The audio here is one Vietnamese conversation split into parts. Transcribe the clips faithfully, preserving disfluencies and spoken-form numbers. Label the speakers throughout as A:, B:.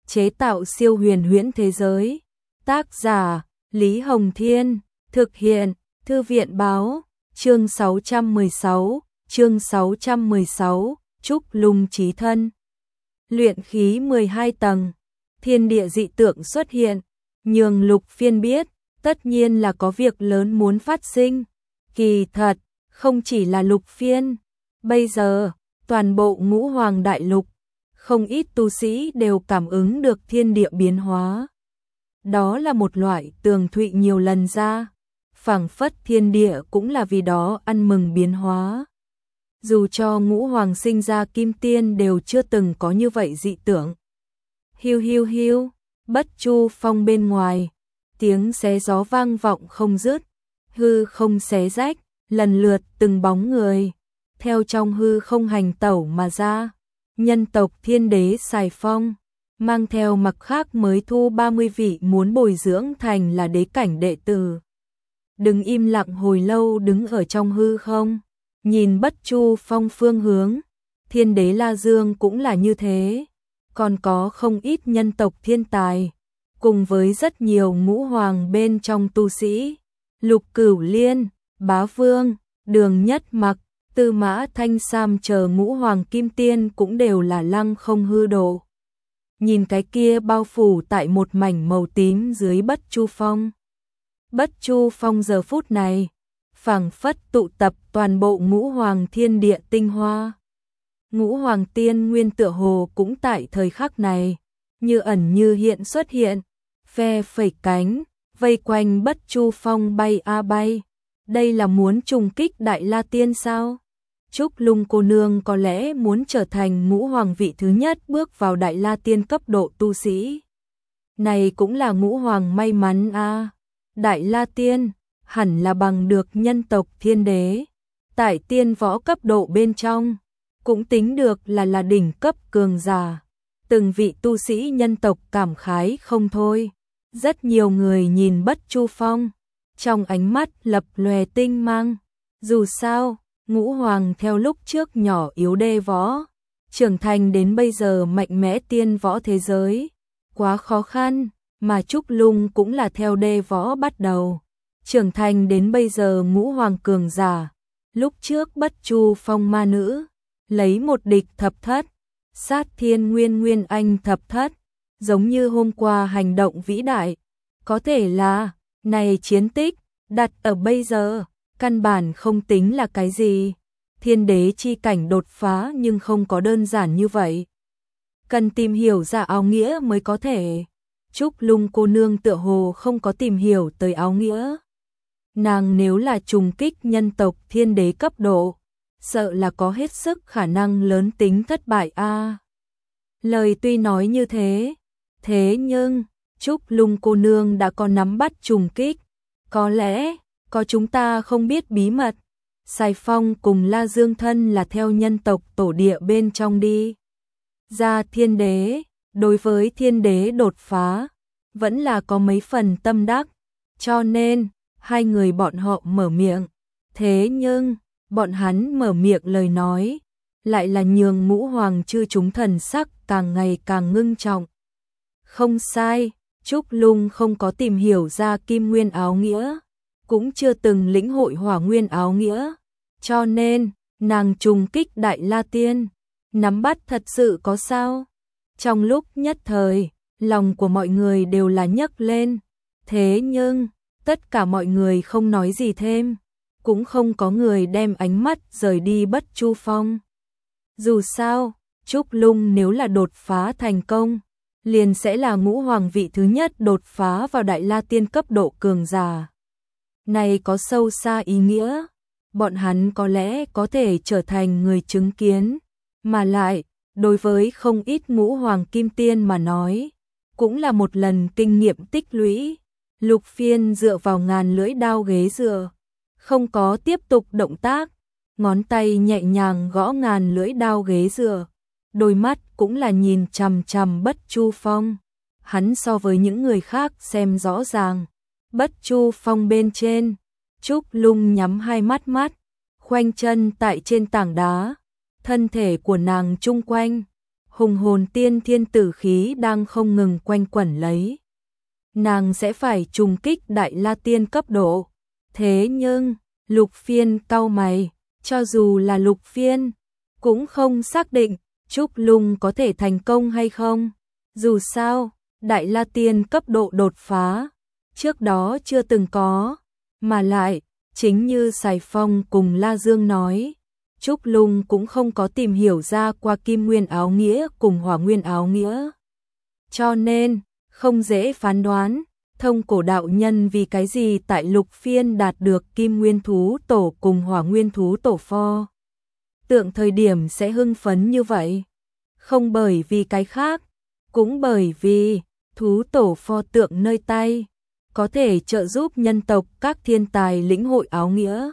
A: chế tạo siêu huyền huyễn thế giới. Tác giả Lý Hồng Thiên, thực hiện Thư viện Báo, chương sáu trăm mười sáu, chương sáu trăm mười sáu, Trúc Lung chí thân. Luyện khí mười hai tầng, thiên địa dị tượng xuất hiện, nhường Lục Phiên biết, tất nhiên là có việc lớn muốn phát sinh. Kỳ thật, không chỉ là Lục Phiên, bây giờ, toàn bộ Ngũ Hoàng Đại Lục, không ít tu sĩ đều cảm ứng được thiên địa biến hóa. Đó là một loại tường thụy nhiều lần ra, phảng phất thiên địa cũng là vì đó ăn mừng biến hóa. Dù cho Ngũ Hoàng sinh ra kim tiên đều chưa từng có như vậy dị tưởng. Hiu hiu hiu, Bất Chu Phong bên ngoài, tiếng xé gió vang vọng không dứt, hư không xé rách, lần lượt từng bóng người theo trong hư không hành tẩu mà ra. Nhân tộc Thiên Đế Sài Phong mang theo mặc khác mới thu ba mươi vị muốn bồi dưỡng thành là đế cảnh đệ tử. Đừng im lặng hồi lâu đứng ở trong hư không, nhìn Bất Chu Phong phương hướng. Thiên Đế La Dương cũng là như thế, còn có không ít nhân tộc thiên tài, cùng với rất nhiều ngũ hoàng bên trong tu sĩ. Lục Cửu Liên, Bá Vương, Đường Nhất Mặc, Tư Mã Thanh Sam chờ ngũ hoàng kim tiên cũng đều là lăng không hư độ. Nhìn cái kia bao phủ tại một mảnh màu tím dưới Bất Chu Phong. Bất Chu Phong giờ phút này, phảng phất tụ tập toàn bộ ngũ hoàng thiên địa tinh hoa. Ngũ hoàng tiên nguyên tựa hồ cũng tại thời khắc này, như ẩn như hiện xuất hiện, phe phẩy cánh, vây quanh Bất Chu Phong bay a bay. Đây là muốn trùng kích Đại La Tiên sao? Trúc Lung cô nương có lẽ muốn trở thành ngũ hoàng vị thứ nhất bước vào Đại La Tiên cấp độ tu sĩ. Này cũng là ngũ hoàng may mắn a. À. Đại La Tiên hẳn là bằng được nhân tộc Thiên Đế, tại tiên võ cấp độ bên trong, cũng tính được là là đỉnh cấp cường giả. Từng vị tu sĩ nhân tộc cảm khái không thôi. Rất nhiều người nhìn Bất Chu Phong, trong ánh mắt lập lòe tinh mang. Dù sao, ngũ hoàng theo lúc trước nhỏ yếu đê võ, trưởng thành đến bây giờ mạnh mẽ tiên võ thế giới, quá khó khăn, mà Trúc Lung cũng là theo đê võ bắt đầu, trưởng thành đến bây giờ ngũ hoàng cường giả. Lúc trước Bất Chu Phong ma nữ, lấy một địch thập thất, sát thiên nguyên nguyên anh thập thất, giống như hôm qua hành động vĩ đại. Có thể là, này chiến tích, đặt ở bây giờ, căn bản không tính là cái gì. Thiên đế chi cảnh đột phá nhưng không có đơn giản như vậy. Cần tìm hiểu ra áo nghĩa mới có thể. Trúc Lung cô nương tựa hồ không có tìm hiểu tới áo nghĩa. Nàng nếu là trùng kích nhân tộc thiên đế cấp độ, sợ là có hết sức khả năng lớn tính thất bại a. À, lời tuy nói như thế, thế nhưng Trúc Lung cô nương đã có nắm bắt trùng kích, có lẽ có chúng ta không biết bí mật. Sài Phong cùng La Dương thân là theo nhân tộc tổ địa bên trong đi ra thiên đế, đối với thiên đế đột phá vẫn là có mấy phần tâm đắc, cho nên hai người bọn họ mở miệng. Thế nhưng bọn hắn mở miệng lời nói lại là nhường ngũ hoàng chư chúng thần sắc càng ngày càng ngưng trọng. Không sai, Trúc Lung không có tìm hiểu ra kim nguyên áo nghĩa, cũng chưa từng lĩnh hội hỏa nguyên áo nghĩa, cho nên nàng trùng kích Đại La Tiên, nắm bắt thật sự có sao? Trong lúc nhất thời, lòng của mọi người đều là nhấc lên, thế nhưng tất cả mọi người không nói gì thêm, cũng không có người đem ánh mắt rời đi Bất Chu Phong. Dù sao, Trúc Lung nếu là đột phá thành công, liền sẽ là ngũ hoàng vị thứ nhất đột phá vào Đại La Tiên cấp độ cường giả. Này có sâu xa ý nghĩa, bọn hắn có lẽ có thể trở thành người chứng kiến, mà lại, đối với không ít ngũ hoàng kim tiên mà nói, cũng là một lần kinh nghiệm tích lũy. Lục Phiên dựa vào ngàn lưỡi đao ghế dựa, không có tiếp tục động tác, ngón tay nhẹ nhàng gõ ngàn lưỡi đao ghế dựa, đôi mắt cũng là nhìn chằm chằm Bất Chu Phong. Hắn so với những người khác xem rõ ràng. Bất Chu Phong bên trên, Trúc Lung nhắm hai mắt mắt, khoanh chân tại trên tảng đá, thân thể của nàng chung quanh hùng hồn tiên thiên tử khí đang không ngừng quanh quẩn lấy. Nàng sẽ phải trùng kích đại la tiên cấp độ. Thế nhưng, Lục Phiên cau mày, cho dù là Lục Phiên, cũng không xác định Trúc Lung có thể thành công hay không. Dù sao, đại la tiên cấp độ đột phá, trước đó chưa từng có, mà lại, chính như Sài Phong cùng La Dương nói, Trúc Lung cũng không có tìm hiểu ra qua Kim Nguyên áo nghĩa cùng Hỏa Nguyên áo nghĩa. Cho nên, không dễ phán đoán, Thông Cổ đạo nhân vì cái gì tại Lục Phiên đạt được Kim Nguyên thú tổ cùng Hỏa Nguyên thú tổ pho. Tượng thời điểm sẽ hưng phấn như vậy. Không bởi vì cái khác, cũng bởi vì thú tổ pho tượng nơi tay có thể trợ giúp nhân tộc các thiên tài lĩnh hội áo nghĩa.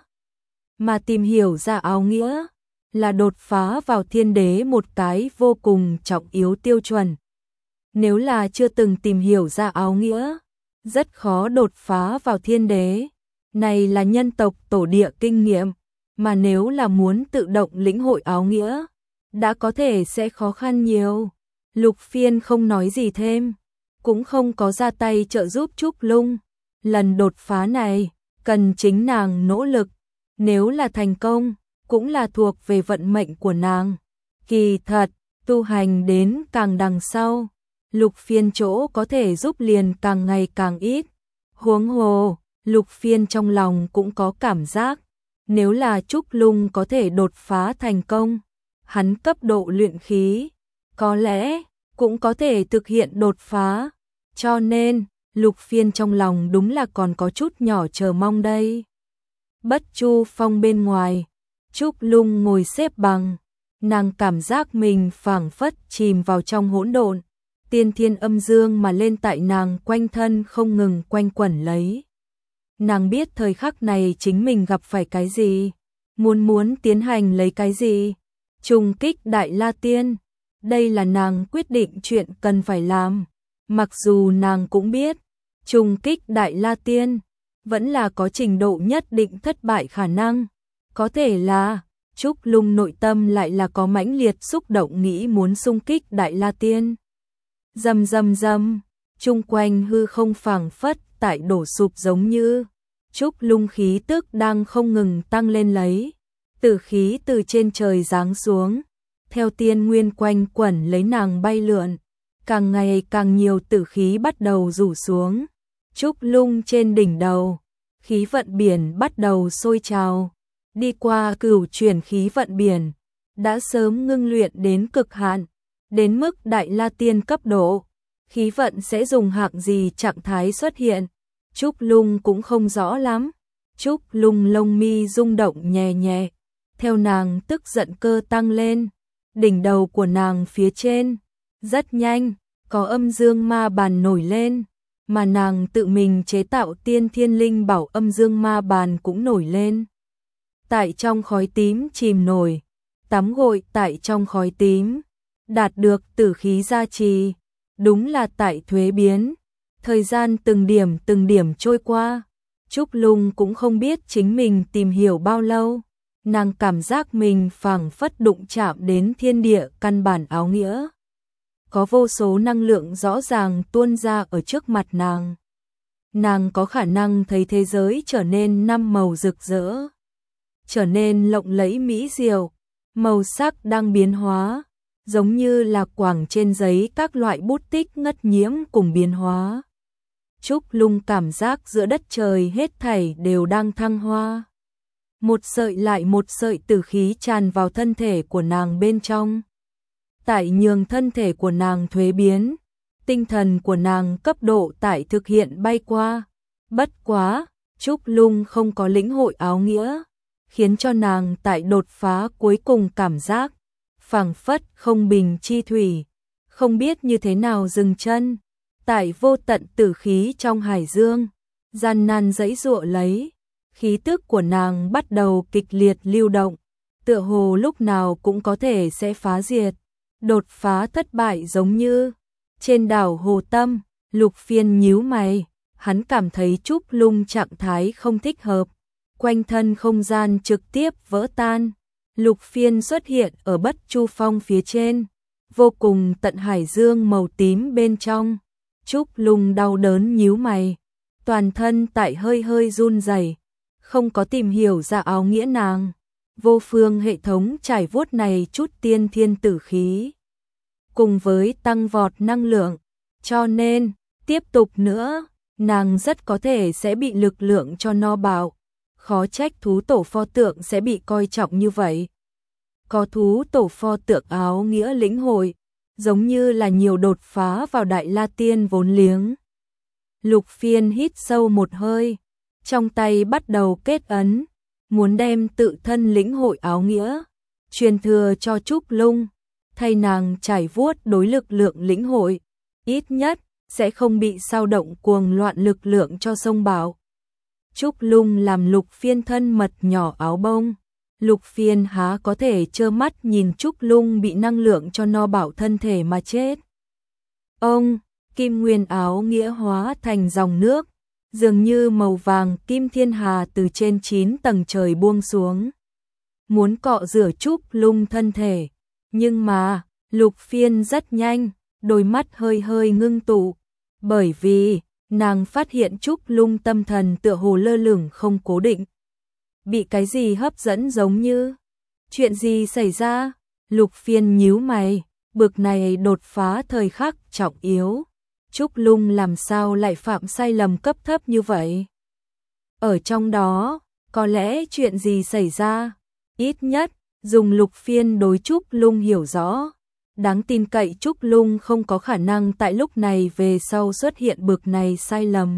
A: Mà tìm hiểu ra áo nghĩa là đột phá vào thiên đế một cái vô cùng trọng yếu tiêu chuẩn. Nếu là chưa từng tìm hiểu ra áo nghĩa, rất khó đột phá vào thiên đế. Này là nhân tộc tổ địa kinh nghiệm, mà nếu là muốn tự động lĩnh hội áo nghĩa, đã có thể sẽ khó khăn nhiều. Lục Phiên không nói gì thêm, cũng không có ra tay trợ giúp Trúc Lung. Lần đột phá này, cần chính nàng nỗ lực, nếu là thành công, cũng là thuộc về vận mệnh của nàng. Kỳ thật, tu hành đến càng đằng sau, Lục Phiên chỗ có thể giúp liền càng ngày càng ít. Huống hồ, Lục Phiên trong lòng cũng có cảm giác, nếu là Trúc Lung có thể đột phá thành công, hắn cấp độ luyện khí, có lẽ cũng có thể thực hiện đột phá. Cho nên, Lục Phiên trong lòng đúng là còn có chút nhỏ chờ mong đây. Bất Chu Phong bên ngoài, Trúc Lung ngồi xếp bằng, nàng cảm giác mình phảng phất chìm vào trong hỗn độn, tiên thiên âm dương mà lên tại nàng quanh thân không ngừng quanh quẩn lấy. Nàng biết thời khắc này chính mình gặp phải cái gì, muốn muốn tiến hành lấy cái gì, trùng kích đại la tiên. Đây là nàng quyết định chuyện cần phải làm, mặc dù nàng cũng biết, trùng kích đại la tiên vẫn là có trình độ nhất định thất bại khả năng. Có thể là Trúc Lung nội tâm lại là có mãnh liệt xúc động nghĩ muốn xung kích đại la tiên. Rầm rầm rầm, chung quanh hư không phảng phất tại đổ sụp giống như Trúc Lung khí tức đang không ngừng tăng lên lấy, tử khí từ trên trời giáng xuống, theo tiên nguyên quanh quẩn lấy nàng bay lượn, càng ngày càng nhiều tử khí bắt đầu rủ xuống. Trúc Lung trên đỉnh đầu, khí vận biển bắt đầu sôi trào, đi qua cửu chuyển khí vận biển, đã sớm ngưng luyện đến cực hạn, đến mức đại la tiên cấp độ, khí vận sẽ dùng hạng gì trạng thái xuất hiện, Trúc Lung cũng không rõ lắm. Trúc Lung lông mi rung động nhẹ nhẹ, theo nàng tức giận cơ tăng lên, đỉnh đầu của nàng phía trên, rất nhanh, có âm dương ma bàn nổi lên, mà nàng tự mình chế tạo tiên thiên linh bảo âm dương ma bàn cũng nổi lên. Tại trong khói tím chìm nổi, tắm gội tại trong khói tím, đạt được tử khí gia trì, đúng là tại thuế biến. Thời gian từng điểm từng điểm trôi qua, Trúc Lung cũng không biết chính mình tìm hiểu bao lâu, nàng cảm giác mình phảng phất đụng chạm đến thiên địa căn bản áo nghĩa. Có vô số năng lượng rõ ràng tuôn ra ở trước mặt nàng. Nàng có khả năng thấy thế giới trở nên năm màu rực rỡ, trở nên lộng lẫy mỹ diệu, màu sắc đang biến hóa, giống như là quảng trên giấy các loại bút tích ngất nhiễm cùng biến hóa. Trúc Lung cảm giác giữa đất trời hết thảy đều đang thăng hoa. Một sợi lại một sợi tử khí tràn vào thân thể của nàng bên trong. Tại nhường thân thể của nàng thuế biến, tinh thần của nàng cấp độ tại thực hiện bay qua. Bất quá, Trúc Lung không có lĩnh hội áo nghĩa, khiến cho nàng tại đột phá cuối cùng cảm giác phảng phất không bình chi thủy, không biết như thế nào dừng chân. Tại vô tận tử khí trong hải dương, gian nan giãy giụa lấy, khí tức của nàng bắt đầu kịch liệt lưu động, tựa hồ lúc nào cũng có thể sẽ phá diệt. Đột phá thất bại giống như trên đảo Hồ Tâm. Lục Phiên nhíu mày, hắn cảm thấy Trúc Lung trạng thái không thích hợp, quanh thân không gian trực tiếp vỡ tan. Lục Phiên xuất hiện ở Bất Chu Phong phía trên, vô cùng tận hải dương màu tím bên trong. Trúc Lung đau đớn nhíu mày, toàn thân tại hơi hơi run rẩy, không có tìm hiểu ra áo nghĩa nàng. Vô phương hệ thống trải vuốt này chút tiên thiên tử khí, cùng với tăng vọt năng lượng, cho nên, tiếp tục nữa, nàng rất có thể sẽ bị lực lượng cho no bạo. Khó trách thú tổ pho tượng sẽ bị coi trọng như vậy. Có thú tổ pho tượng áo nghĩa lĩnh hội, giống như là nhiều đột phá vào Đại La Tiên vốn liếng. Lục Phiên hít sâu một hơi, trong tay bắt đầu kết ấn, muốn đem tự thân lĩnh hội áo nghĩa, truyền thừa cho Trúc Lung, thay nàng trải vuốt đối lực lượng lĩnh hội, ít nhất sẽ không bị sao động cuồng loạn lực lượng cho sông bạo. Trúc Lung làm Lục Phiên thân mật nhỏ áo bông, Lục Phiên há có thể trơ mắt nhìn Trúc Lung bị năng lượng cho no bạo thân thể mà chết. Ông, kim nguyên áo nghĩa hóa thành dòng nước, dường như màu vàng kim thiên hà từ trên chín tầng trời buông xuống, muốn cọ rửa Trúc Lung thân thể, nhưng mà, Lục Phiên rất nhanh, đôi mắt hơi hơi ngưng tụ, bởi vì nàng phát hiện Trúc Lung tâm thần tựa hồ lơ lửng không cố định, bị cái gì hấp dẫn giống như. Chuyện gì xảy ra? Lục Phiên nhíu mày, bực này đột phá thời khắc trọng yếu, Trúc Lung làm sao lại phạm sai lầm cấp thấp như vậy? Ở trong đó, có lẽ chuyện gì xảy ra? Ít nhất, dùng Lục Phiên đối Trúc Lung hiểu rõ, đáng tin cậy Trúc Lung không có khả năng tại lúc này về sau xuất hiện bực này sai lầm.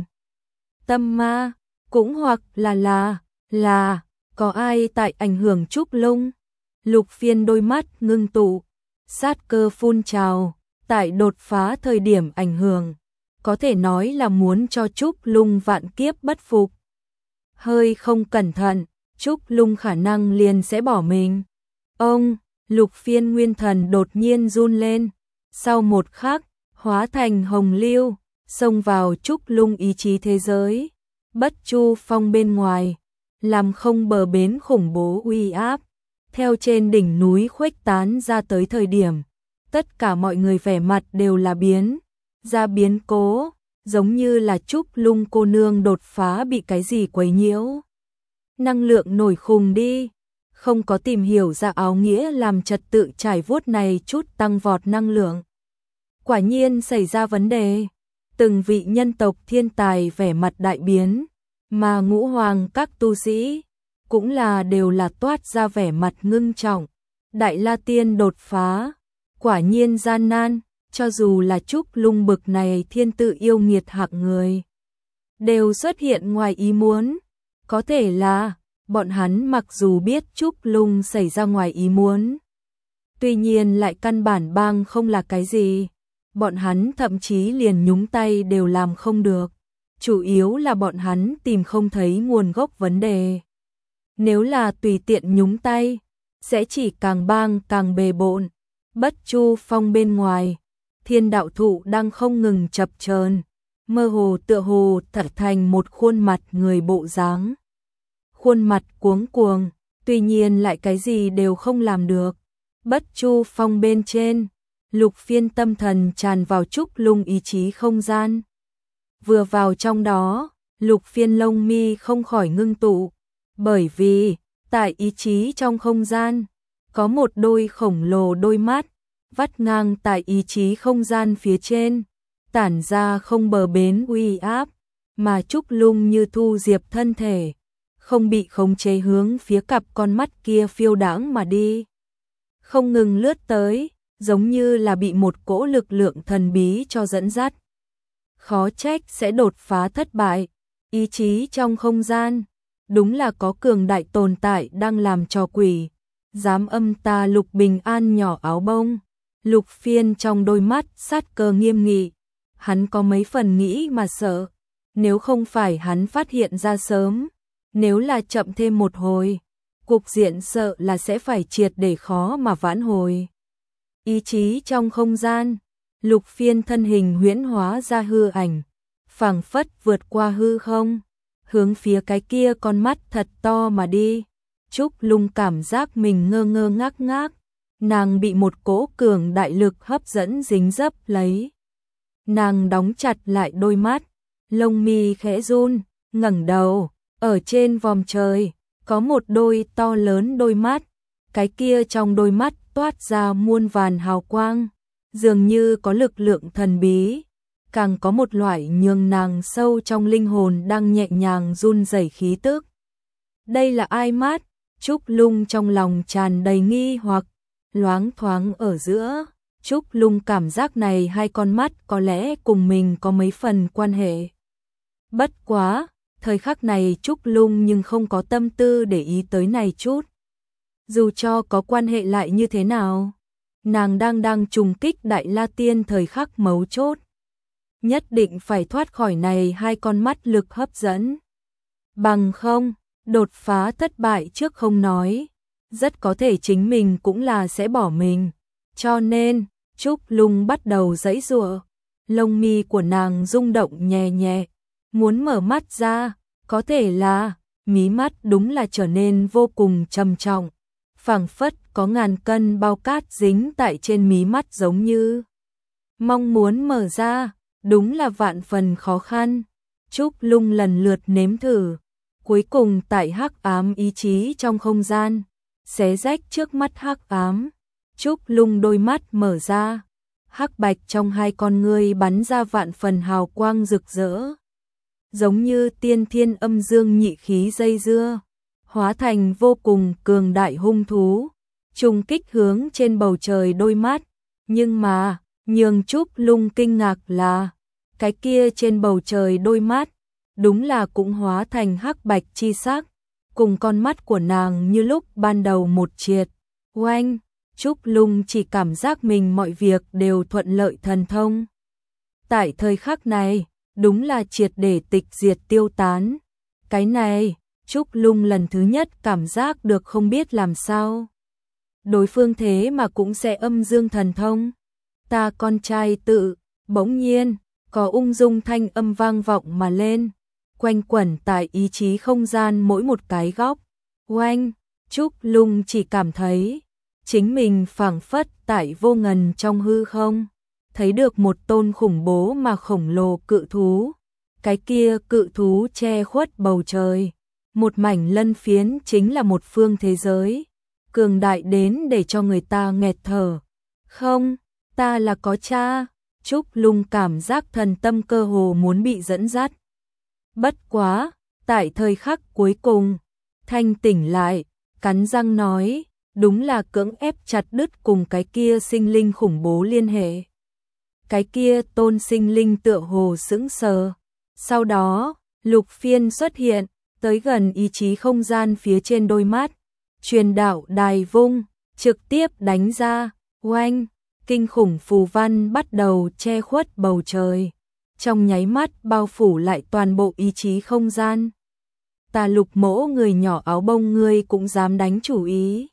A: Tâm ma, cũng hoặc là là, là, có ai tại ảnh hưởng Trúc Lung? Lục Phiên đôi mắt ngưng tụ, sát cơ phun trào, tại đột phá thời điểm ảnh hưởng, có thể nói là muốn cho Trúc Lung vạn kiếp bất phục. Hơi không cẩn thận, Trúc Lung khả năng liền sẽ bỏ mình. Ông, Lục Phiên nguyên thần đột nhiên run lên, sau một khắc, hóa thành hồng lưu, xông vào Trúc Lung ý chí thế giới, Bất Chu Phong bên ngoài, làm không bờ bến khủng bố uy áp, theo trên đỉnh núi khuếch tán ra tới thời điểm, tất cả mọi người vẻ mặt đều là biến, ra biến cố, giống như là Trúc Lung cô nương đột phá bị cái gì quấy nhiễu. Năng lượng nổi khùng đi, không có tìm hiểu ra áo nghĩa làm trật tự trải vuốt này chút tăng vọt năng lượng. Quả nhiên xảy ra vấn đề, từng vị nhân tộc thiên tài vẻ mặt đại biến, mà ngũ hoàng các tu sĩ cũng là đều là toát ra vẻ mặt ngưng trọng. Đại La Tiên đột phá, quả nhiên gian nan, cho dù là Trúc Lung bực này thiên tự yêu nghiệt hạng người, đều xuất hiện ngoài ý muốn. Có thể là, bọn hắn mặc dù biết Trúc Lung xảy ra ngoài ý muốn, tuy nhiên lại căn bản bang không là cái gì, bọn hắn thậm chí liền nhúng tay đều làm không được. Chủ yếu là bọn hắn tìm không thấy nguồn gốc vấn đề. Nếu là tùy tiện nhúng tay, sẽ chỉ càng bang càng bề bộn. Bất Chu Phong bên ngoài, thiên đạo thụ đang không ngừng chập chờn, mơ hồ tựa hồ thật thành một khuôn mặt người bộ dáng. Khuôn mặt cuống cuồng, tuy nhiên lại cái gì đều không làm được. Bất Chu Phong bên trên, Lục Phiên tâm thần tràn vào Trúc Lung ý chí không gian. Vừa vào trong đó, Lục Phiên lông mi không khỏi ngưng tụ, bởi vì, tại ý chí trong không gian, có một đôi khổng lồ đôi mắt, vắt ngang tại ý chí không gian phía trên, tản ra không bờ bến uy áp, mà Trúc Lung như thu diệp thân thể, không bị khống chế hướng phía cặp con mắt kia phiêu đãng mà đi. Không ngừng lướt tới, giống như là bị một cỗ lực lượng thần bí cho dẫn dắt. Khó trách sẽ đột phá thất bại, ý chí trong không gian, đúng là có cường đại tồn tại đang làm trò quỷ, dám âm ta Lục Bình An nhỏ áo bông. Lục Phiên trong đôi mắt sát cơ nghiêm nghị, hắn có mấy phần nghĩ mà sợ, nếu không phải hắn phát hiện ra sớm, nếu là chậm thêm một hồi, cục diện sợ là sẽ phải triệt để khó mà vãn hồi. Ý chí trong không gian, Lục Phiên thân hình huyễn hóa ra hư ảnh, phảng phất vượt qua hư không, hướng phía cái kia con mắt thật to mà đi. Trúc Lung cảm giác mình ngơ ngơ ngác ngác, nàng bị một cỗ cường đại lực hấp dẫn dính dấp lấy. Nàng đóng chặt lại đôi mắt, lông mi khẽ run, ngẩng đầu, ở trên vòm trời, có một đôi to lớn đôi mắt, cái kia trong đôi mắt toát ra muôn vàn hào quang, dường như có lực lượng thần bí, càng có một loại nhường nàng sâu trong linh hồn đang nhẹ nhàng run rẩy khí tức. Đây là ai mắt? Trúc Lung trong lòng tràn đầy nghi hoặc, loáng thoáng ở giữa, Trúc Lung cảm giác này hai con mắt có lẽ cùng mình có mấy phần quan hệ. Bất quá, thời khắc này Trúc Lung nhưng không có tâm tư để ý tới này chút. Dù cho có quan hệ lại như thế nào, nàng đang đang trùng kích Đại La Tiên thời khắc mấu chốt. Nhất định phải thoát khỏi này hai con mắt lực hấp dẫn. Bằng không, đột phá thất bại trước không nói, rất có thể chính mình cũng là sẽ bỏ mình. Cho nên, Trúc Lung bắt đầu giãy giụa, lông mi của nàng rung động nhẹ nhẹ, muốn mở mắt ra, có thể là mí mắt đúng là trở nên vô cùng trầm trọng, phảng phất có ngàn cân bao cát dính tại trên mí mắt giống như mong muốn mở ra, đúng là vạn phần khó khăn. Trúc Lung lần lượt nếm thử, cuối cùng tại hắc ám ý chí trong không gian, xé rách trước mắt hắc ám, Trúc Lung đôi mắt mở ra, hắc bạch trong hai con ngươi bắn ra vạn phần hào quang rực rỡ, giống như tiên thiên âm dương nhị khí dây dưa, hóa thành vô cùng cường đại hung thú, trùng kích hướng trên bầu trời đôi mắt, nhưng mà, nhường Trúc Lung kinh ngạc là, cái kia trên bầu trời đôi mắt, đúng là cũng hóa thành hắc bạch chi sắc, cùng con mắt của nàng như lúc ban đầu một triệt. Oanh, Trúc Lung chỉ cảm giác mình mọi việc đều thuận lợi thần thông. Tại thời khắc này, đúng là triệt để tịch diệt tiêu tán. Cái này, Trúc Lung lần thứ nhất cảm giác được không biết làm sao. Đối phương thế mà cũng sẽ âm dương thần thông. Ta con trai tự, bỗng nhiên, có ung dung thanh âm vang vọng mà lên, quanh quẩn tại ý chí không gian mỗi một cái góc. Oanh, Trúc Lung chỉ cảm thấy, chính mình phảng phất tại vô ngần trong hư không, thấy được một tôn khủng bố mà khổng lồ cự thú. Cái kia cự thú che khuất bầu trời, một mảnh lân phiến chính là một phương thế giới, cường đại đến để cho người ta nghẹt thở. Không, ta là có cha. Trúc Lung cảm giác thần tâm cơ hồ muốn bị dẫn dắt. Bất quá, tại thời khắc cuối cùng, thanh tỉnh lại, cắn răng nói, đúng là cưỡng ép chặt đứt cùng cái kia sinh linh khủng bố liên hệ. Cái kia tôn sinh linh tựa hồ sững sờ. Sau đó, Lục Phiên xuất hiện, tới gần ý chí không gian phía trên đôi mắt, truyền đạo đài vung, trực tiếp đánh ra, oanh. Kinh khủng phù văn bắt đầu che khuất bầu trời, trong nháy mắt bao phủ lại toàn bộ ý chí không gian. Ta Lục mỗ người nhỏ áo bông ngươi cũng dám đánh chủ ý.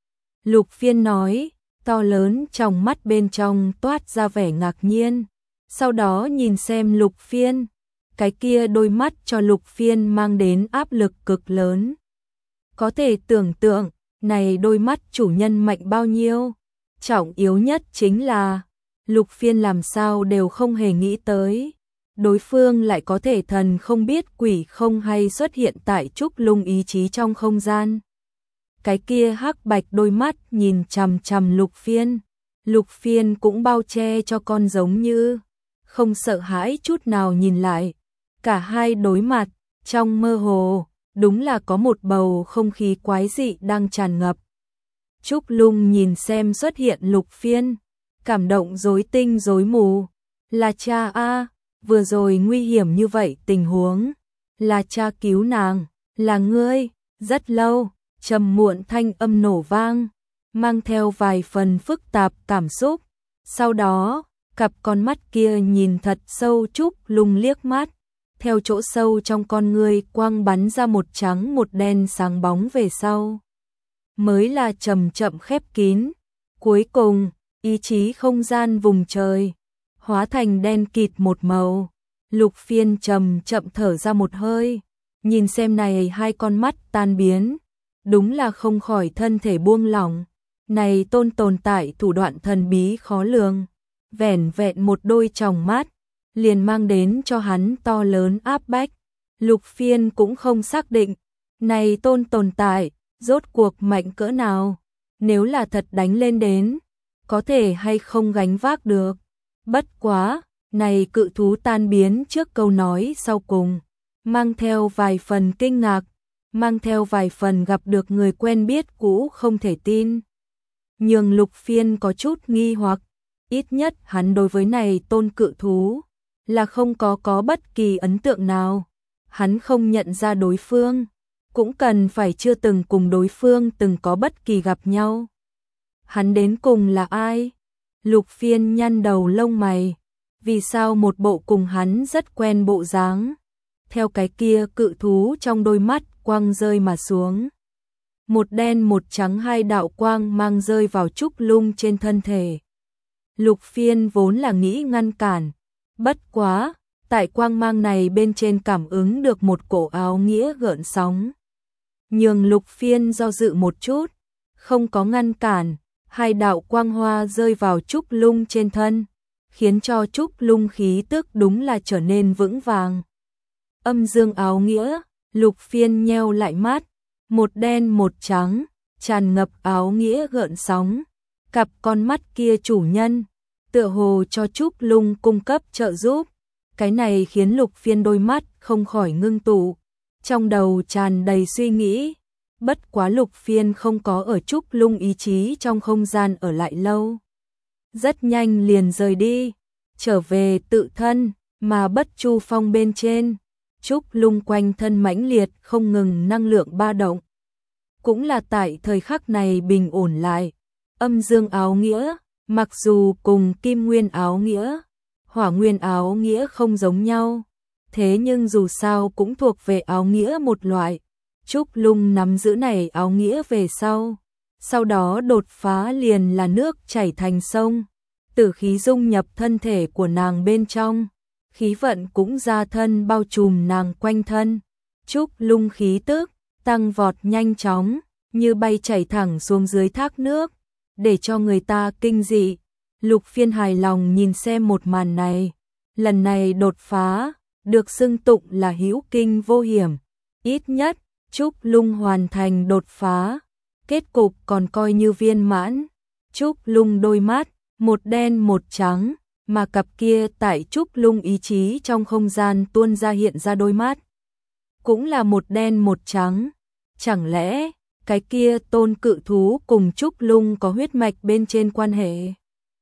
A: Lục Phiên nói, to lớn trong mắt bên trong toát ra vẻ ngạc nhiên, sau đó nhìn xem Lục Phiên, cái kia đôi mắt cho Lục Phiên mang đến áp lực cực lớn. Có thể tưởng tượng, này đôi mắt chủ nhân mạnh bao nhiêu. Trọng yếu nhất chính là, Lục Phiên làm sao đều không hề nghĩ tới, đối phương lại có thể thần không biết quỷ không hay xuất hiện tại Trúc Lung ý chí trong không gian. Cái kia hắc bạch đôi mắt nhìn chằm chằm Lục Phiên, Lục Phiên cũng bao che cho con giống như, không sợ hãi chút nào nhìn lại, cả hai đối mặt, trong mơ hồ, đúng là có một bầu không khí quái dị đang tràn ngập. Trúc Lung nhìn xem xuất hiện Lục Phiên, cảm động rối tinh rối mù. Là cha a, vừa rồi nguy hiểm như vậy tình huống, là cha cứu nàng, là ngươi. Rất lâu, trầm muộn thanh âm nổ vang, mang theo vài phần phức tạp cảm xúc. Sau đó, cặp con mắt kia nhìn thật sâu Trúc Lung liếc mắt, theo chỗ sâu trong con ngươi quang bắn ra một trắng một đen sáng bóng về sau. Mới là chậm chậm khép kín. Cuối cùng, ý chí không gian vùng trời, hóa thành đen kịt một màu. Lục Phiên chậm chậm thở ra một hơi, nhìn xem này hai con mắt tan biến, đúng là không khỏi thân thể buông lỏng. Này tôn tồn tại thủ đoạn thần bí khó lường, vẻn vẹn một đôi tròng mắt, liền mang đến cho hắn to lớn áp bách. Lục Phiên cũng không xác định, này tôn tồn tại, rốt cuộc mạnh cỡ nào, nếu là thật đánh lên đến, có thể hay không gánh vác được. Bất quá, này cự thú tan biến trước câu nói sau cùng, mang theo vài phần kinh ngạc, mang theo vài phần gặp được người quen biết cũ không thể tin. Nhưng Lục Phiên có chút nghi hoặc, ít nhất hắn đối với này tôn cự thú là không có có bất kỳ ấn tượng nào. Hắn không nhận ra đối phương, cũng cần phải chưa từng cùng đối phương từng có bất kỳ gặp nhau. Hắn đến cùng là ai? Lục Phiên nhăn đầu lông mày, vì sao một bộ cùng hắn rất quen bộ dáng, theo cái kia cự thú trong đôi mắt quang rơi mà xuống. Một đen một trắng hai đạo quang mang rơi vào Trúc Lung trên thân thể. Lục Phiên vốn là nghĩ ngăn cản, bất quá, tại quang mang này bên trên cảm ứng được một cổ áo nghĩa gợn sóng. Nhưng Lục Phiên do dự một chút, không có ngăn cản, hai đạo quang hoa rơi vào Trúc Lung trên thân, khiến cho Trúc Lung khí tức đúng là trở nên vững vàng. Âm dương áo nghĩa, Lục Phiên nheo lại mắt, một đen một trắng, tràn ngập áo nghĩa gợn sóng. Cặp con mắt kia chủ nhân, tựa hồ cho Trúc Lung cung cấp trợ giúp. Cái này khiến Lục Phiên đôi mắt không khỏi ngưng tụ, trong đầu tràn đầy suy nghĩ. Bất quá Lục Phiên không có ở Trúc Lung ý chí trong không gian ở lại lâu. Rất nhanh liền rời đi, trở về tự thân, mà Bất Chu Phong bên trên. Trúc Lung quanh thân mãnh liệt không ngừng năng lượng ba động. Cũng là tại thời khắc này bình ổn lại. Âm dương áo nghĩa, mặc dù cùng kim nguyên áo nghĩa, hỏa nguyên áo nghĩa không giống nhau, thế nhưng dù sao cũng thuộc về áo nghĩa một loại. Trúc Lung nắm giữ này áo nghĩa về sau, sau đó đột phá liền là nước chảy thành sông, tử khí dung nhập thân thể của nàng bên trong, khí vận cũng ra thân bao trùm nàng quanh thân. Trúc Lung khí tức tăng vọt nhanh chóng, như bay chảy thẳng xuống dưới thác nước, để cho người ta kinh dị. Lục Phiên hài lòng nhìn xem một màn này, lần này đột phá, được xưng tụng là hữu kinh vô hiểm, ít nhất Trúc Lung hoàn thành đột phá, kết cục còn coi như viên mãn. Trúc Lung đôi mắt, một đen một trắng, mà cặp kia tại Trúc Lung ý chí trong không gian tuôn ra hiện ra đôi mắt, cũng là một đen một trắng. Chẳng lẽ cái kia tôn cự thú cùng Trúc Lung có huyết mạch bên trên quan hệ?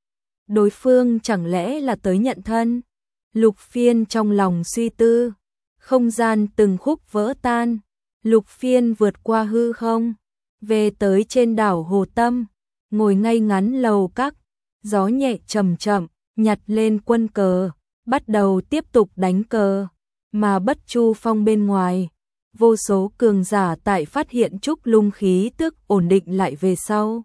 A: Đối phương chẳng lẽ là tới nhận thân? Lục Phiên trong lòng suy tư, không gian từng khúc vỡ tan. Lục Phiên vượt qua hư không, về tới trên đảo Hồ Tâm, ngồi ngay ngắn lầu các, gió nhẹ chậm chậm, nhặt lên quân cờ, bắt đầu tiếp tục đánh cờ. Mà Bất Chu Phong bên ngoài, vô số cường giả tại phát hiện Trúc Lung khí tức ổn định lại về sau,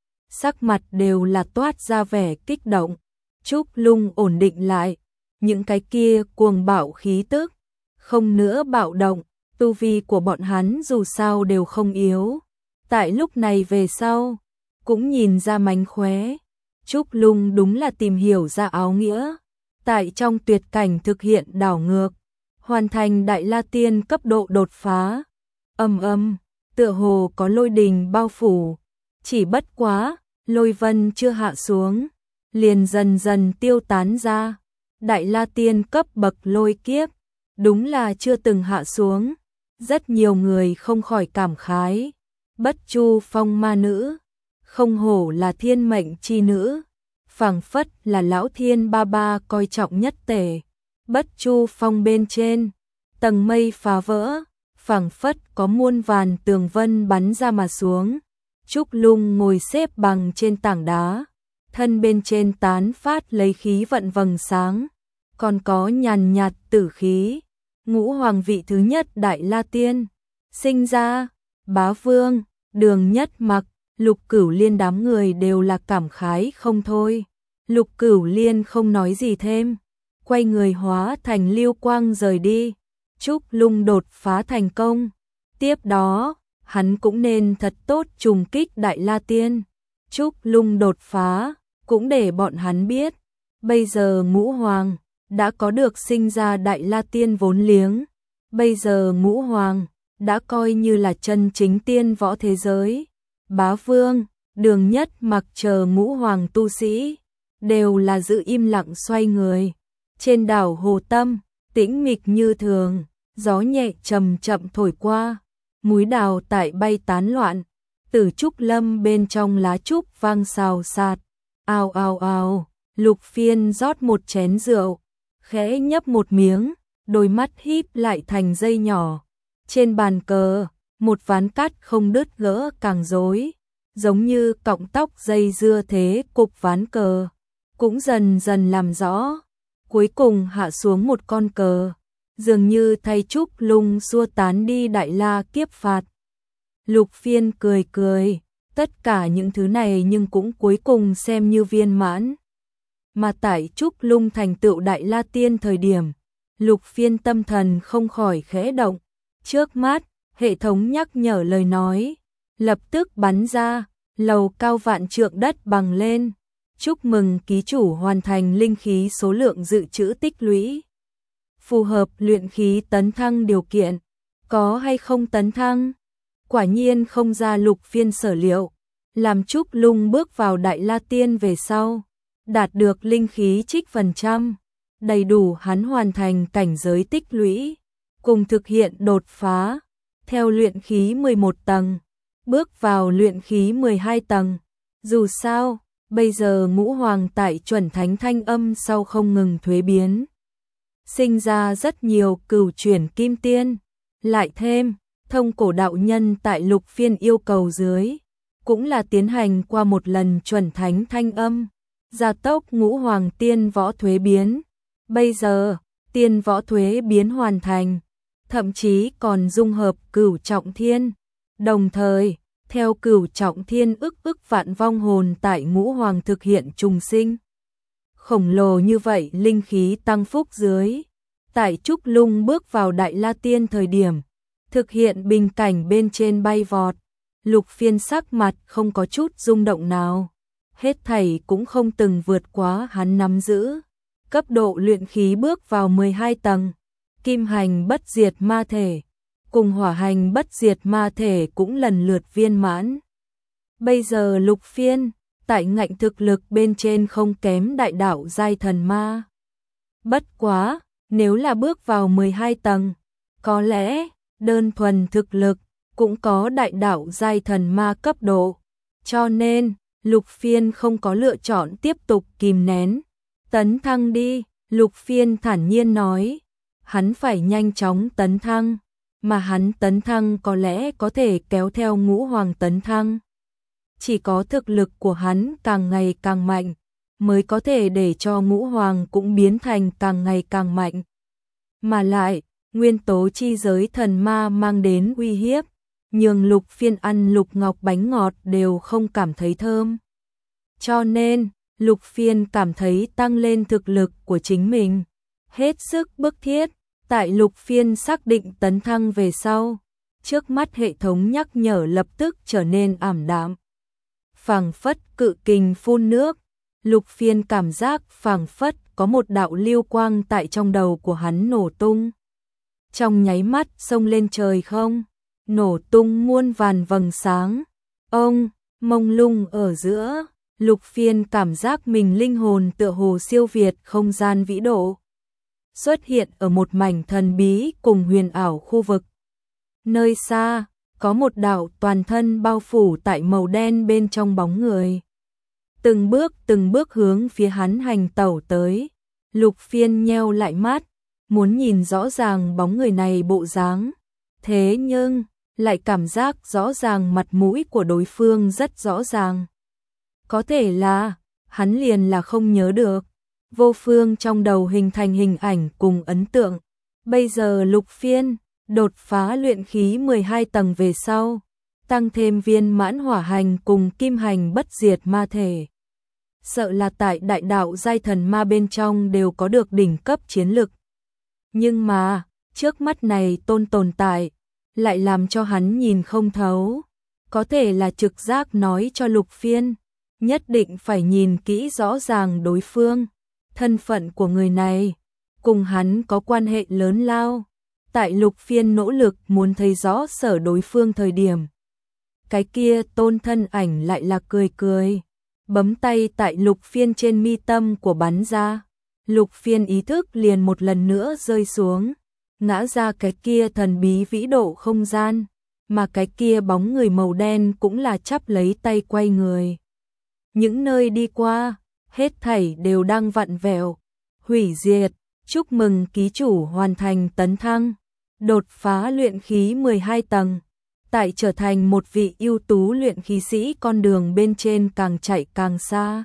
A: sắc mặt đều là toát ra vẻ kích động. Trúc Lung ổn định lại, những cái kia cuồng bạo khí tức không nữa bạo động, tu vi của bọn hắn dù sao đều không yếu, tại lúc này về sau cũng nhìn ra mánh khóe. Trúc Lung đúng là tìm hiểu ra áo nghĩa, tại trong tuyệt cảnh thực hiện đảo ngược, hoàn thành Đại La Tiên cấp độ đột phá. Âm âm, tựa hồ có lôi đình bao phủ, chỉ bất quá, lôi vân chưa hạ xuống, liền dần dần tiêu tán ra. Đại La Tiên cấp bậc lôi kiếp, đúng là chưa từng hạ xuống. Rất nhiều người không khỏi cảm khái, Bất Chu Phong ma nữ, không hổ là thiên mệnh chi nữ, phảng phất là lão thiên ba ba coi trọng nhất tể. Bất Chu Phong bên trên, tầng mây phá vỡ, phảng phất có muôn vàn tường vân bắn ra mà xuống. Trúc Lung ngồi xếp bằng trên tảng đá, thân bên trên tán phát lấy khí vận vầng sáng, còn có nhàn nhạt tử khí. Ngũ hoàng vị thứ nhất Đại La Tiên sinh ra, Bá Vương, Đường Nhất Mặc, Lục Cửu Liên đám người đều là cảm khái không thôi. Lục Cửu Liên không nói gì thêm, quay người hóa thành lưu quang rời đi. Trúc Lung đột phá thành công, tiếp đó hắn cũng nên thật tốt trùng kích Đại La Tiên. Trúc Lung đột phá, cũng để bọn hắn biết, bây giờ Ngũ Hoàng đã có được sinh ra Đại La Tiên vốn liếng, bây giờ Ngũ Hoàng đã coi như là chân chính tiên võ thế giới. Bá Vương, Đường Nhất Mặc chờ Ngũ Hoàng tu sĩ đều là giữ im lặng xoay người. Trên đảo Hồ Tâm, tĩnh mịch như thường, gió nhẹ chậm chậm thổi qua, múi đào tại bay tán loạn, Tử trúc lâm bên trong lá trúc vang xào xạc. Ào ào ào, Lục Phiên rót một chén rượu, khẽ nhấp một miếng, đôi mắt híp lại thành dây nhỏ. Trên bàn cờ, một ván cát không đứt gỡ càng rối, giống như cọng tóc dây dưa thế cục ván cờ, cũng dần dần làm rõ, cuối cùng hạ xuống một con cờ, dường như thay Trúc Lung xua tán đi Đại La kiếp phạt. Lục Phiên cười cười, tất cả những thứ này nhưng cũng cuối cùng xem như viên mãn. Mà tại Trúc Lung thành tựu Đại La Tiên thời điểm, Lục Phiên tâm thần không khỏi khẽ động, trước mắt, hệ thống nhắc nhở lời nói, lập tức bắn ra, lầu cao vạn trượng đất bằng lên. Chúc mừng ký chủ hoàn thành linh khí số lượng dự trữ tích lũy. Phù hợp luyện khí tấn thăng điều kiện, có hay không tấn thăng? Quả nhiên không ra Lục Phiên sở liệu, làm Trúc Lung bước vào Đại La Tiên về sau, đạt được linh khí trích phần trăm, đầy đủ hắn hoàn thành cảnh giới tích lũy, cùng thực hiện đột phá, theo luyện khí mười một tầng, bước vào luyện khí mười hai tầng. Dù sao, bây giờ Ngũ Hoàng tại chuẩn thánh thanh âm sau không ngừng thuế biến, sinh ra rất nhiều cửu chuyển kim tiên, lại thêm thông cổ đạo nhân tại Lục Phiên yêu cầu dưới, cũng là tiến hành qua một lần chuẩn thánh thanh âm, gia tốc Ngũ Hoàng tiên võ thuế biến. Bây giờ, tiên võ thuế biến hoàn thành, thậm chí còn dung hợp cửu trọng thiên, đồng thời, theo cửu trọng thiên ức ức vạn vong hồn tại Ngũ Hoàng thực hiện trùng sinh. Khổng lồ như vậy linh khí tăng phúc dưới, tại Trúc Lung bước vào Đại La Tiên thời điểm, thực hiện bình cảnh bên trên bay vọt, Lục Phiên sắc mặt không có chút rung động nào, hết thảy cũng không từng vượt quá hắn nắm giữ. Cấp độ luyện khí bước vào mười hai tầng, kim hành bất diệt ma thể, cùng hỏa hành bất diệt ma thể cũng lần lượt viên mãn. Bây giờ Lục Phiên, tại ngạnh thực lực bên trên không kém đại đạo giai thần ma. Bất quá, nếu là bước vào mười hai tầng, có lẽ, đơn thuần thực lực, cũng có đại đạo giai thần ma cấp độ. Cho nên, Lục Phiên không có lựa chọn tiếp tục kìm nén. Tấn thăng đi, Lục Phiên thản nhiên nói, hắn phải nhanh chóng tấn thăng, mà hắn tấn thăng có lẽ có thể kéo theo Ngũ Hoàng tấn thăng. Chỉ có thực lực của hắn càng ngày càng mạnh, mới có thể để cho Ngũ Hoàng cũng biến thành càng ngày càng mạnh. Mà lại, nguyên tố chi giới thần ma mang đến uy hiếp, nhường Lục Phiên ăn lục ngọc bánh ngọt đều không cảm thấy thơm. Cho nên, Lục Phiên cảm thấy tăng lên thực lực của chính mình hết sức bức thiết. Tại Lục Phiên xác định tấn thăng về sau, trước mắt hệ thống nhắc nhở lập tức trở nên ảm đạm. Phảng phất cự kình phun nước, Lục Phiên cảm giác phảng phất có một đạo lưu quang tại trong đầu của hắn nổ tung. Trong nháy mắt xông lên trời không, nổ tung muôn vàn vầng sáng. Ông, mông lung ở giữa, Lục Phiên cảm giác mình linh hồn tựa hồ siêu việt không gian vĩ độ, xuất hiện ở một mảnh thần bí cùng huyền ảo khu vực. Nơi xa, có một đạo toàn thân bao phủ tại màu đen bên trong bóng người. Từng bước từng bước hướng phía hắn hành tẩu tới. Lục Phiên nheo lại mắt, muốn nhìn rõ ràng bóng người này bộ dáng. Thế nhưng, lại cảm giác rõ ràng mặt mũi của đối phương rất rõ ràng. Có thể là, hắn liền là không nhớ được. Vô phương trong đầu hình thành hình ảnh cùng ấn tượng. Bây giờ Lục Phiên đột phá luyện khí mười hai tầng về sau, tăng thêm viên mãn hỏa hành cùng kim hành bất diệt ma thể. Sợ là tại đại đạo giai thần ma bên trong đều có được đỉnh cấp chiến lực. Nhưng mà, trước mắt này tôn tồn tại, lại làm cho hắn nhìn không thấu. Có thể là trực giác nói cho Lục Phiên, nhất định phải nhìn kỹ rõ ràng đối phương, thân phận của người này, cùng hắn có quan hệ lớn lao. Tại Lục Phiên nỗ lực muốn thấy rõ sở đối phương thời điểm, cái kia Tôn thân ảnh lại là cười cười, bấm tay tại Lục Phiên trên mi tâm của bắn ra. Lục Phiên ý thức liền một lần nữa rơi xuống, ngã ra cái kia thần bí vĩ độ không gian, mà cái kia bóng người màu đen cũng là chắp lấy tay quay người. Những nơi đi qua, hết thảy đều đang vặn vẹo, hủy diệt. Chúc mừng ký chủ hoàn thành tấn thăng, đột phá luyện khí mười hai tầng, tại trở thành một vị ưu tú luyện khí sĩ con đường bên trên càng chạy càng xa.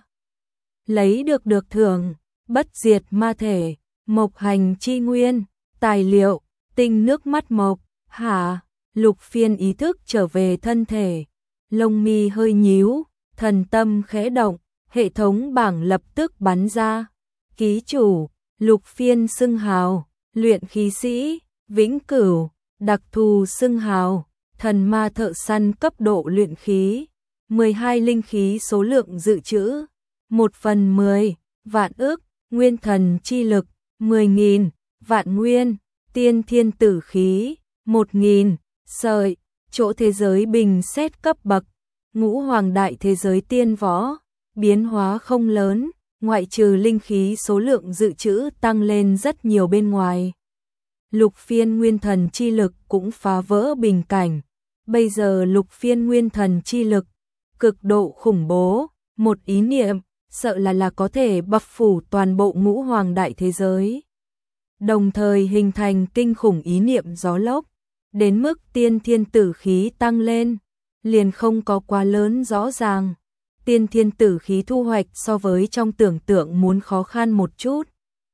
A: Lấy được được thưởng, bất diệt ma thể, mộc hành chi nguyên, tài liệu, tinh nước mắt mộc, hả? Lục Phiên ý thức trở về thân thể, lông mi hơi nhíu, thần tâm khẽ động, hệ thống bảng lập tức bắn ra. Ký chủ, Lục Phiên xưng hào, luyện khí sĩ, vĩnh cửu, đặc thù xưng hào, thần ma thợ săn cấp độ luyện khí, mười hai linh khí số lượng dự trữ, một phần mười, vạn ức, nguyên thần chi lực, mười nghìn, vạn nguyên, tiên thiên tử khí, một nghìn, sợi, chỗ thế giới bình xét cấp bậc, ngũ hoàng đại thế giới tiên võ, biến hóa không lớn, ngoại trừ linh khí số lượng dự trữ tăng lên rất nhiều bên ngoài. Lục Phiên nguyên thần chi lực cũng phá vỡ bình cảnh, bây giờ Lục Phiên nguyên thần chi lực, cực độ khủng bố, một ý niệm, sợ là là có thể bập phủ toàn bộ ngũ hoàng đại thế giới. Đồng thời hình thành kinh khủng ý niệm gió lốc, đến mức tiên thiên tử khí tăng lên, liền không có quá lớn rõ ràng. Tiên thiên tử khí thu hoạch so với trong tưởng tượng muốn khó khăn một chút.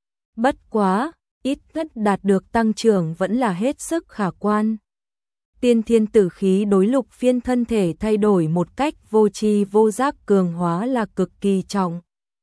A: Bất quá, ít nhất đạt được tăng trưởng vẫn là hết sức khả quan. Tiên thiên tử khí đối Lục Phiên thân thể thay đổi một cách vô tri vô giác cường hóa là cực kỳ trọng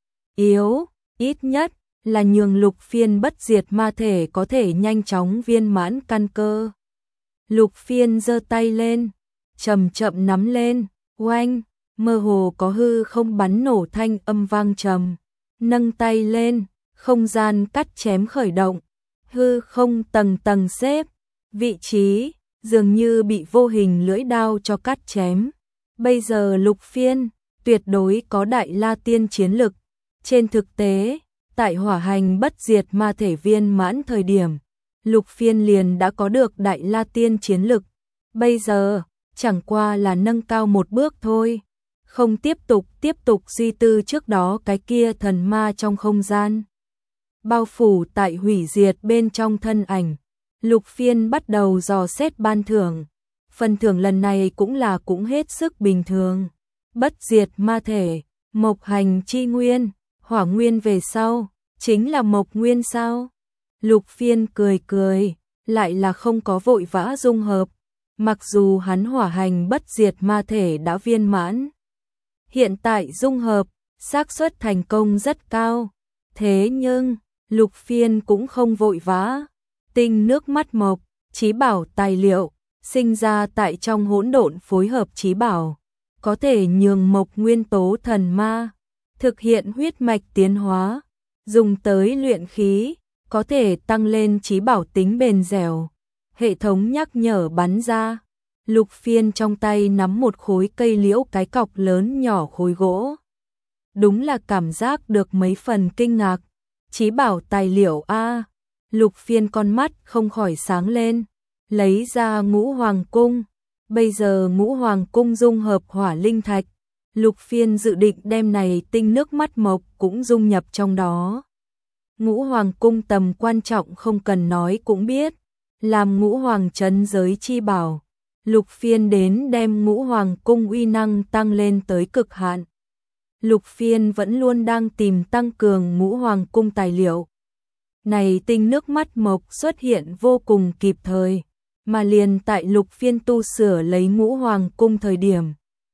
A: yếu, ít nhất là nhường Lục Phiên bất diệt ma thể có thể nhanh chóng viên mãn căn cơ. Lục Phiên giơ tay lên, chậm chậm nắm lên, oanh, mơ hồ có hư không bắn nổ thanh âm vang trầm, nâng tay lên, không gian cắt chém khởi động, hư không tầng tầng xếp, vị trí dường như bị vô hình lưỡi đao cho cắt chém. Bây giờ Lục Phiên tuyệt đối có đại la tiên chiến lực. Trên thực tế, tại hỏa hành bất diệt ma thể viên mãn thời điểm, Lục Phiên liền đã có được đại la tiên chiến lực. Bây giờ, chẳng qua là nâng cao một bước thôi. Không tiếp tục tiếp tục suy tư trước đó cái kia thần ma trong không gian. Bao phủ tại hủy diệt bên trong thân ảnh. Lục Phiên bắt đầu dò xét ban thưởng. Phần thưởng lần này cũng là cũng hết sức bình thường. Bất diệt ma thể, mộc hành chi nguyên, hỏa nguyên về sau, chính là mộc nguyên sao? Lục Phiên cười cười, lại là không có vội vã dung hợp. Mặc dù hắn hỏa hành bất diệt ma thể đã viên mãn, hiện tại dung hợp, xác suất thành công rất cao. Thế nhưng, Lục Phiên cũng không vội vã. Tinh nước mắt mộc, chí bảo tài liệu, sinh ra tại trong hỗn độn phối hợp chí bảo, có thể nhường mộc nguyên tố thần ma, thực hiện huyết mạch tiến hóa, dùng tới luyện khí, có thể tăng lên chí bảo tính bền dẻo. Hệ thống nhắc nhở bắn ra. Lục Phiên trong tay nắm một khối cây liễu cái cọc lớn nhỏ khối gỗ. Đúng là cảm giác được mấy phần kinh ngạc. Chí bảo tài liệu a. Lục Phiên con mắt không khỏi sáng lên, lấy ra ngũ hoàng cung. Bây giờ ngũ hoàng cung dung hợp hỏa linh thạch. Lục Phiên dự định đem này tinh nước mắt mộc cũng dung nhập trong đó. Ngũ hoàng cung tầm quan trọng không cần nói cũng biết. Làm ngũ hoàng trấn giới chi bảo. Lục Phiên đến đem ngũ hoàng cung uy năng tăng lên tới cực hạn. Lục Phiên vẫn luôn đang tìm tăng cường ngũ hoàng cung tài liệu. Này tinh nước mắt mộc xuất hiện vô cùng kịp thời, mà liền tại Lục Phiên tu sửa lấy ngũ hoàng cung thời điểm.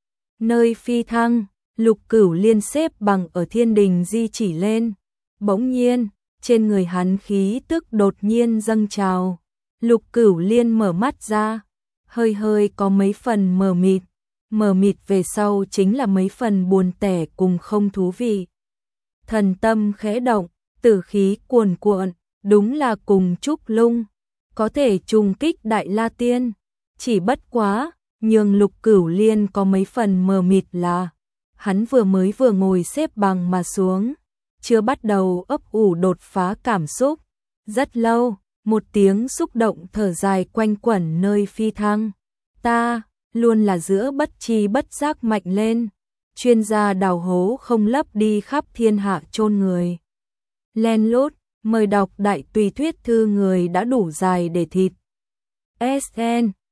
A: Nơi phi thăng, Lục Cửu Liên xếp bằng ở thiên đình di chỉ lên. Bỗng nhiên, trên người hắn khí tức đột nhiên dâng trào. Lục Cửu Liên mở mắt ra, hơi hơi có mấy phần mờ mịt. mờ mịt về sau chính là mấy phần buồn tẻ cùng không thú vị. Thần tâm khẽ động, tử khí cuồn cuộn, đúng là cùng Trúc Lung, có thể trùng kích Đại La Tiên. Chỉ bất quá, nhường Lục Cửu Liên có mấy phần mờ mịt là, hắn vừa mới vừa ngồi xếp bằng mà xuống, chưa bắt đầu ấp ủ đột phá cảm xúc. Rất lâu, một tiếng xúc động thở dài quanh quẩn nơi phi thăng. Ta, luôn là giữa bất tri bất giác mạnh lên. Chuyên gia đào hố không lấp đi khắp thiên hạ chôn người. Len lút, mời đọc đại tùy thuyết thư người đã đủ dài để thịt. ét en